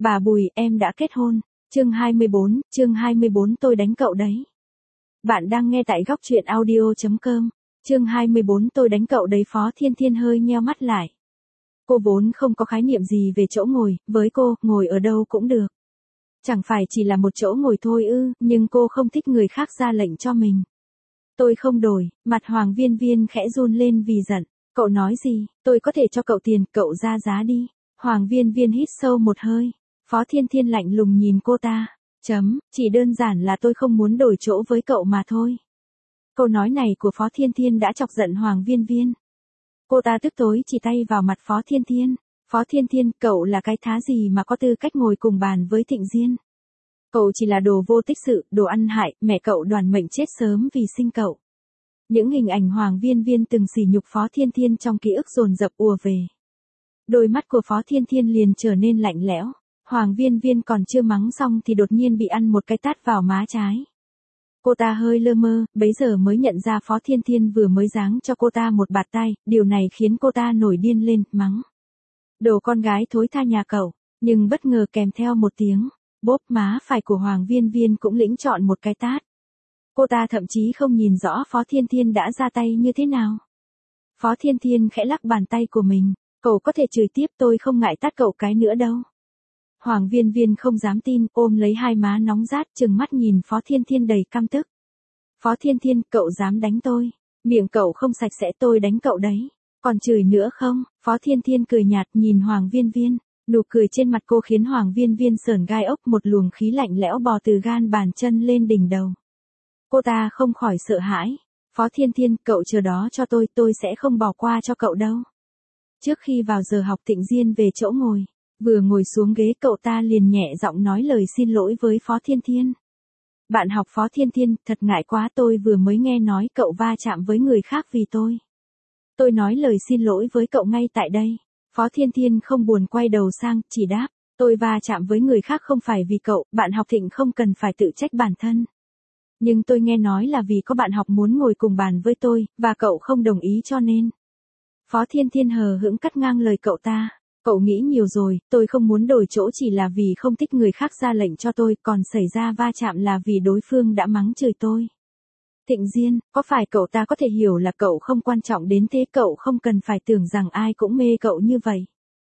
Bà Bùi, em đã kết hôn. Chương 24 tôi đánh cậu đấy. Bạn đang nghe tại góc truyện audio.com. Chương 24 tôi đánh cậu đấy. Phó Thiên Thiên hơi nheo mắt lại. Cô vốn không có khái niệm gì về chỗ ngồi, với cô, ngồi ở đâu cũng được. Chẳng phải chỉ là một chỗ ngồi thôi ư, nhưng cô không thích người khác ra lệnh cho mình. Tôi không đổi, mặt Hoàng Viên Viên khẽ run lên vì giận. Cậu nói gì, tôi có thể cho cậu tiền, cậu ra giá đi. Hoàng Viên Viên hít sâu một hơi. Phó Thiên Thiên lạnh lùng nhìn cô ta. Chỉ đơn giản là tôi không muốn đổi chỗ với cậu mà thôi. Câu nói này của Phó Thiên Thiên đã chọc giận Hoàng Viên Viên. Cô ta tức tối chỉ tay vào mặt Phó Thiên Thiên. Phó Thiên Thiên, cậu là cái thá gì mà có tư cách ngồi cùng bàn với Thịnh Diên? Cậu chỉ là đồ vô tích sự, đồ ăn hại, mẹ cậu đoàn mệnh chết sớm vì sinh cậu. Những hình ảnh Hoàng Viên Viên từng sỉ nhục Phó Thiên Thiên trong ký ức dồn dập ùa về. Đôi mắt của Phó Thiên Thiên liền trở nên lạnh lẽo. Hoàng Viên Viên còn chưa mắng xong thì đột nhiên bị ăn một cái tát vào má trái. Cô ta hơi lơ mơ, bấy giờ mới nhận ra Phó Thiên Thiên vừa mới giáng cho cô ta một bạt tay, điều này khiến cô ta nổi điên lên, mắng. Đồ con gái thối tha nhà cậu, nhưng bất ngờ kèm theo một tiếng, bóp má phải của Hoàng Viên Viên cũng lĩnh trọn một cái tát. Cô ta thậm chí không nhìn rõ Phó Thiên Thiên đã ra tay như thế nào. Phó Thiên Thiên khẽ lắc bàn tay của mình, cậu có thể chửi tiếp, tôi không ngại tát cậu cái nữa đâu. Hoàng Viên Viên không dám tin, ôm lấy hai má nóng rát, trừng mắt nhìn Phó Thiên Thiên đầy căm tức. Phó Thiên Thiên, cậu dám đánh tôi, miệng cậu không sạch sẽ, tôi đánh cậu đấy. Còn chửi nữa không? Phó Thiên Thiên cười nhạt nhìn Hoàng Viên Viên, nụ cười trên mặt cô khiến Hoàng Viên Viên sởn gai ốc, một luồng khí lạnh lẽo bò từ gan bàn chân lên đỉnh đầu. Cô ta không khỏi sợ hãi. Phó Thiên Thiên, cậu chờ đó cho tôi sẽ không bỏ qua cho cậu đâu. Trước khi vào giờ học, Thịnh Diên về chỗ ngồi, vừa ngồi xuống ghế cậu ta liền nhẹ giọng nói lời xin lỗi với Phó Thiên Thiên. Bạn học Phó Thiên Thiên, thật ngại quá, tôi vừa mới nghe nói cậu va chạm với người khác vì tôi. Tôi nói lời xin lỗi với cậu ngay tại đây. Phó Thiên Thiên không buồn quay đầu sang, chỉ đáp, tôi va chạm với người khác không phải vì cậu, bạn học Thịnh không cần phải tự trách bản thân. Nhưng tôi nghe nói là vì có bạn học muốn ngồi cùng bàn với tôi, và cậu không đồng ý cho nên. Phó Thiên Thiên hờ hững cắt ngang lời cậu ta. Cậu nghĩ nhiều rồi, tôi không muốn đổi chỗ chỉ là vì không thích người khác ra lệnh cho tôi, còn xảy ra va chạm là vì đối phương đã mắng chửi tôi. Thịnh Diên, có phải cậu ta có thể hiểu là cậu không quan trọng đến thế, cậu không cần phải tưởng rằng ai cũng mê cậu như vậy.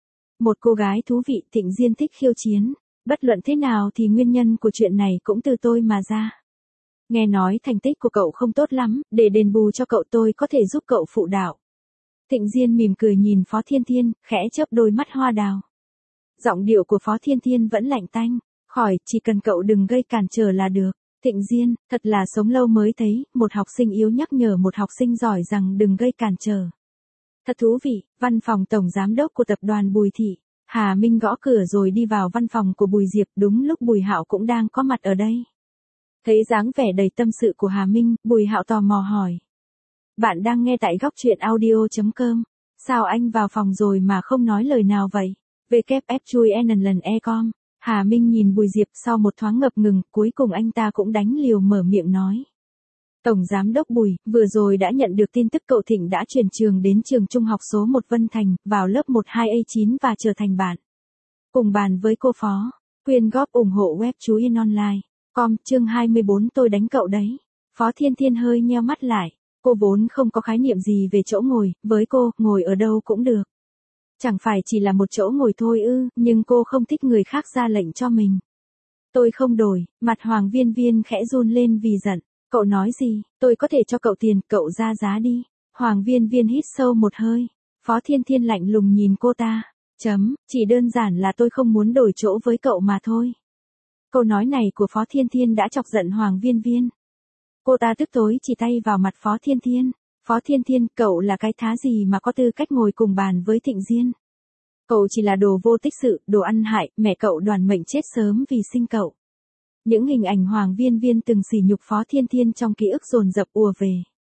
Một cô gái thú vị, Thịnh Diên thích khiêu chiến, bất luận thế nào thì nguyên nhân của chuyện này cũng từ tôi mà ra. Nghe nói thành tích của cậu không tốt lắm, để đền bù cho cậu tôi có thể giúp cậu phụ đạo. Thịnh Diên mỉm cười nhìn Phó Thiên Thiên, khẽ chớp đôi mắt hoa đào. Giọng điệu của Phó Thiên Thiên vẫn lạnh tanh, khỏi, chỉ cần cậu đừng gây cản trở là được. Thịnh Diên, thật là sống lâu mới thấy, một học sinh yếu nhắc nhở một học sinh giỏi rằng đừng gây cản trở. Thật thú vị, văn phòng tổng giám đốc của tập đoàn Bùi Thị. Hà Minh gõ cửa rồi đi vào văn phòng của Bùi Diệp, đúng lúc Bùi Hạo cũng đang có mặt ở đây. Thấy dáng vẻ đầy tâm sự của Hà Minh, Bùi Hạo tò mò hỏi. Bạn đang nghe tại góc truyện audio.com. Sao anh vào phòng rồi mà không nói lời nào vậy? WF chui NLE.com. Hà Minh nhìn Bùi Diệp sau một thoáng ngập ngừng, cuối cùng anh ta cũng đánh liều mở miệng nói. Tổng giám đốc Bùi, vừa rồi đã nhận được tin tức cậu Thịnh đã chuyển trường đến trường trung học số 1 Vân Thành, vào lớp 12A9 và trở thành bạn. Cùng bàn với cô Phó. Quyên góp ủng hộ web chú Yên Online. Chương 24 tôi đánh cậu đấy. Phó Thiên Thiên hơi nheo mắt lại. Cô vốn không có khái niệm gì về chỗ ngồi, với cô, ngồi ở đâu cũng được. Chẳng phải chỉ là một chỗ ngồi thôi ư, nhưng cô không thích người khác ra lệnh cho mình. Tôi không đổi, mặt Hoàng Viên Viên khẽ run lên vì giận. Cậu nói gì, tôi có thể cho cậu tiền, cậu ra giá đi. Hoàng Viên Viên hít sâu một hơi. Phó Thiên Thiên lạnh lùng nhìn cô ta. Chỉ đơn giản là tôi không muốn đổi chỗ với cậu mà thôi. Câu nói này của Phó Thiên Thiên đã chọc giận Hoàng Viên Viên. Cô ta tức tối chỉ tay vào mặt Phó Thiên Thiên. Phó Thiên Thiên, cậu là cái thá gì mà có tư cách ngồi cùng bàn với Thịnh Diên? Cậu chỉ là đồ vô tích sự, đồ ăn hại, mẹ cậu đoàn mệnh chết sớm vì sinh cậu. Những hình ảnh Hoàng Viên Viên từng sỉ nhục Phó Thiên Thiên trong ký ức dồn dập ùa về.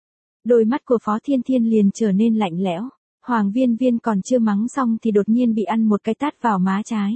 Đôi mắt của Phó Thiên Thiên liền trở nên lạnh lẽo. Hoàng Viên Viên còn chưa mắng xong thì đột nhiên bị ăn một cái tát vào má trái.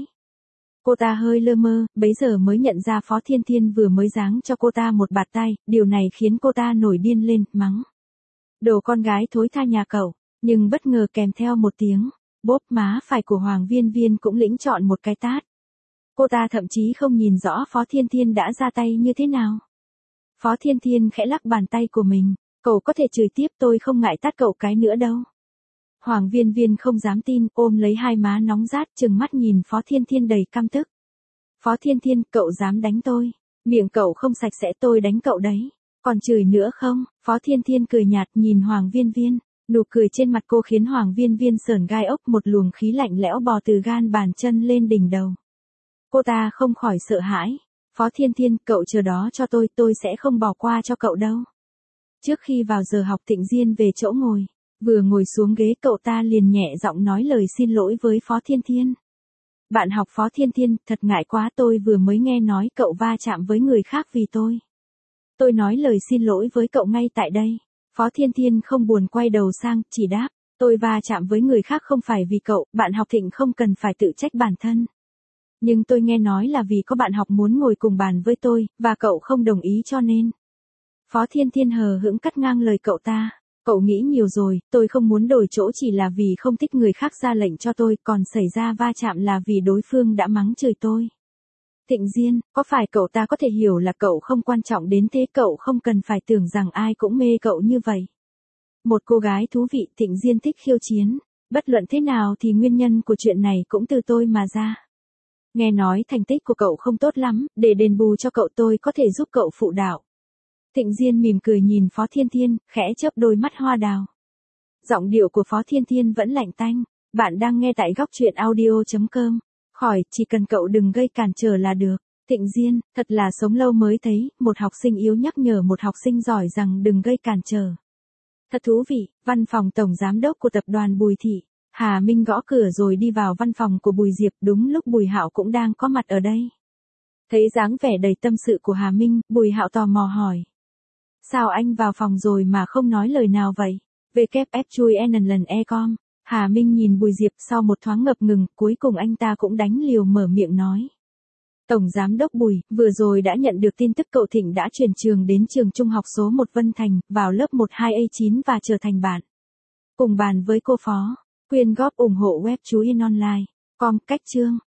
Cô ta hơi lơ mơ, bấy giờ mới nhận ra Phó Thiên Thiên vừa mới giáng cho cô ta một bạt tay, điều này khiến cô ta nổi điên lên, mắng. Đồ con gái thối tha nhà cậu, nhưng bất ngờ kèm theo một tiếng, bóp má phải của Hoàng Viên Viên cũng lĩnh trọn một cái tát. Cô ta thậm chí không nhìn rõ Phó Thiên Thiên đã ra tay như thế nào. Phó Thiên Thiên khẽ lắc bàn tay của mình, cậu có thể chửi tiếp, tôi không ngại tát cậu cái nữa đâu. Hoàng Viên Viên không dám tin, ôm lấy hai má nóng rát, trừng mắt nhìn Phó Thiên Thiên đầy căm tức. Phó Thiên Thiên, cậu dám đánh tôi, miệng cậu không sạch sẽ, tôi đánh cậu đấy. Còn chửi nữa không? Phó Thiên Thiên cười nhạt nhìn Hoàng Viên Viên, nụ cười trên mặt cô khiến Hoàng Viên Viên sởn gai ốc, một luồng khí lạnh lẽo bò từ gan bàn chân lên đỉnh đầu. Cô ta không khỏi sợ hãi. Phó Thiên Thiên, cậu chờ đó cho tôi sẽ không bỏ qua cho cậu đâu. Trước khi vào giờ học, Thịnh Diên về chỗ ngồi, vừa ngồi xuống ghế cậu ta liền nhẹ giọng nói lời xin lỗi với Phó Thiên Thiên. Bạn học Phó Thiên Thiên, thật ngại quá, tôi vừa mới nghe nói cậu va chạm với người khác vì tôi. Tôi nói lời xin lỗi với cậu ngay tại đây. Phó Thiên Thiên không buồn quay đầu sang, chỉ đáp, tôi va chạm với người khác không phải vì cậu, bạn học Thịnh không cần phải tự trách bản thân. Nhưng tôi nghe nói là vì có bạn học muốn ngồi cùng bàn với tôi, và cậu không đồng ý cho nên. Phó Thiên Thiên hờ hững cắt ngang lời cậu ta. Cậu nghĩ nhiều rồi, tôi không muốn đổi chỗ chỉ là vì không thích người khác ra lệnh cho tôi, còn xảy ra va chạm là vì đối phương đã mắng chửi tôi. Thịnh Diên, có phải cậu ta có thể hiểu là cậu không quan trọng đến thế, cậu không cần phải tưởng rằng ai cũng mê cậu như vậy. Một cô gái thú vị, Thịnh Diên thích khiêu chiến, bất luận thế nào thì nguyên nhân của chuyện này cũng từ tôi mà ra. Nghe nói thành tích của cậu không tốt lắm, để đền bù cho cậu tôi có thể giúp cậu phụ đạo. Thịnh Diên mỉm cười nhìn Phó Thiên Thiên, khẽ chớp đôi mắt hoa đào. Giọng điệu của Phó Thiên Thiên vẫn lạnh tanh. Bạn đang nghe tại góc truyện audio.com. Khỏi, chỉ cần cậu đừng gây cản trở là được. Thịnh Diên, thật là sống lâu mới thấy, một học sinh yếu nhắc nhở một học sinh giỏi rằng đừng gây cản trở. Thật thú vị, văn phòng tổng giám đốc của tập đoàn Bùi Thị. Hà Minh gõ cửa rồi đi vào văn phòng của Bùi Diệp, đúng lúc Bùi Hạo cũng đang có mặt ở đây. Thấy dáng vẻ đầy tâm sự của Hà Minh, Bùi Hạo tò mò hỏi. Sao anh vào phòng rồi mà không nói lời nào vậy? WF chui lần e-com. Hà Minh nhìn Bùi Diệp sau một thoáng ngập ngừng, cuối cùng anh ta cũng đánh liều mở miệng nói. Tổng giám đốc Bùi, vừa rồi đã nhận được tin tức cậu Thịnh đã chuyển trường đến trường trung học số 1 Vân Thành, vào lớp 12A9 và trở thành bạn. Cùng bàn với cô Phó, quyên góp ủng hộ web chú in online. Com, cách chương.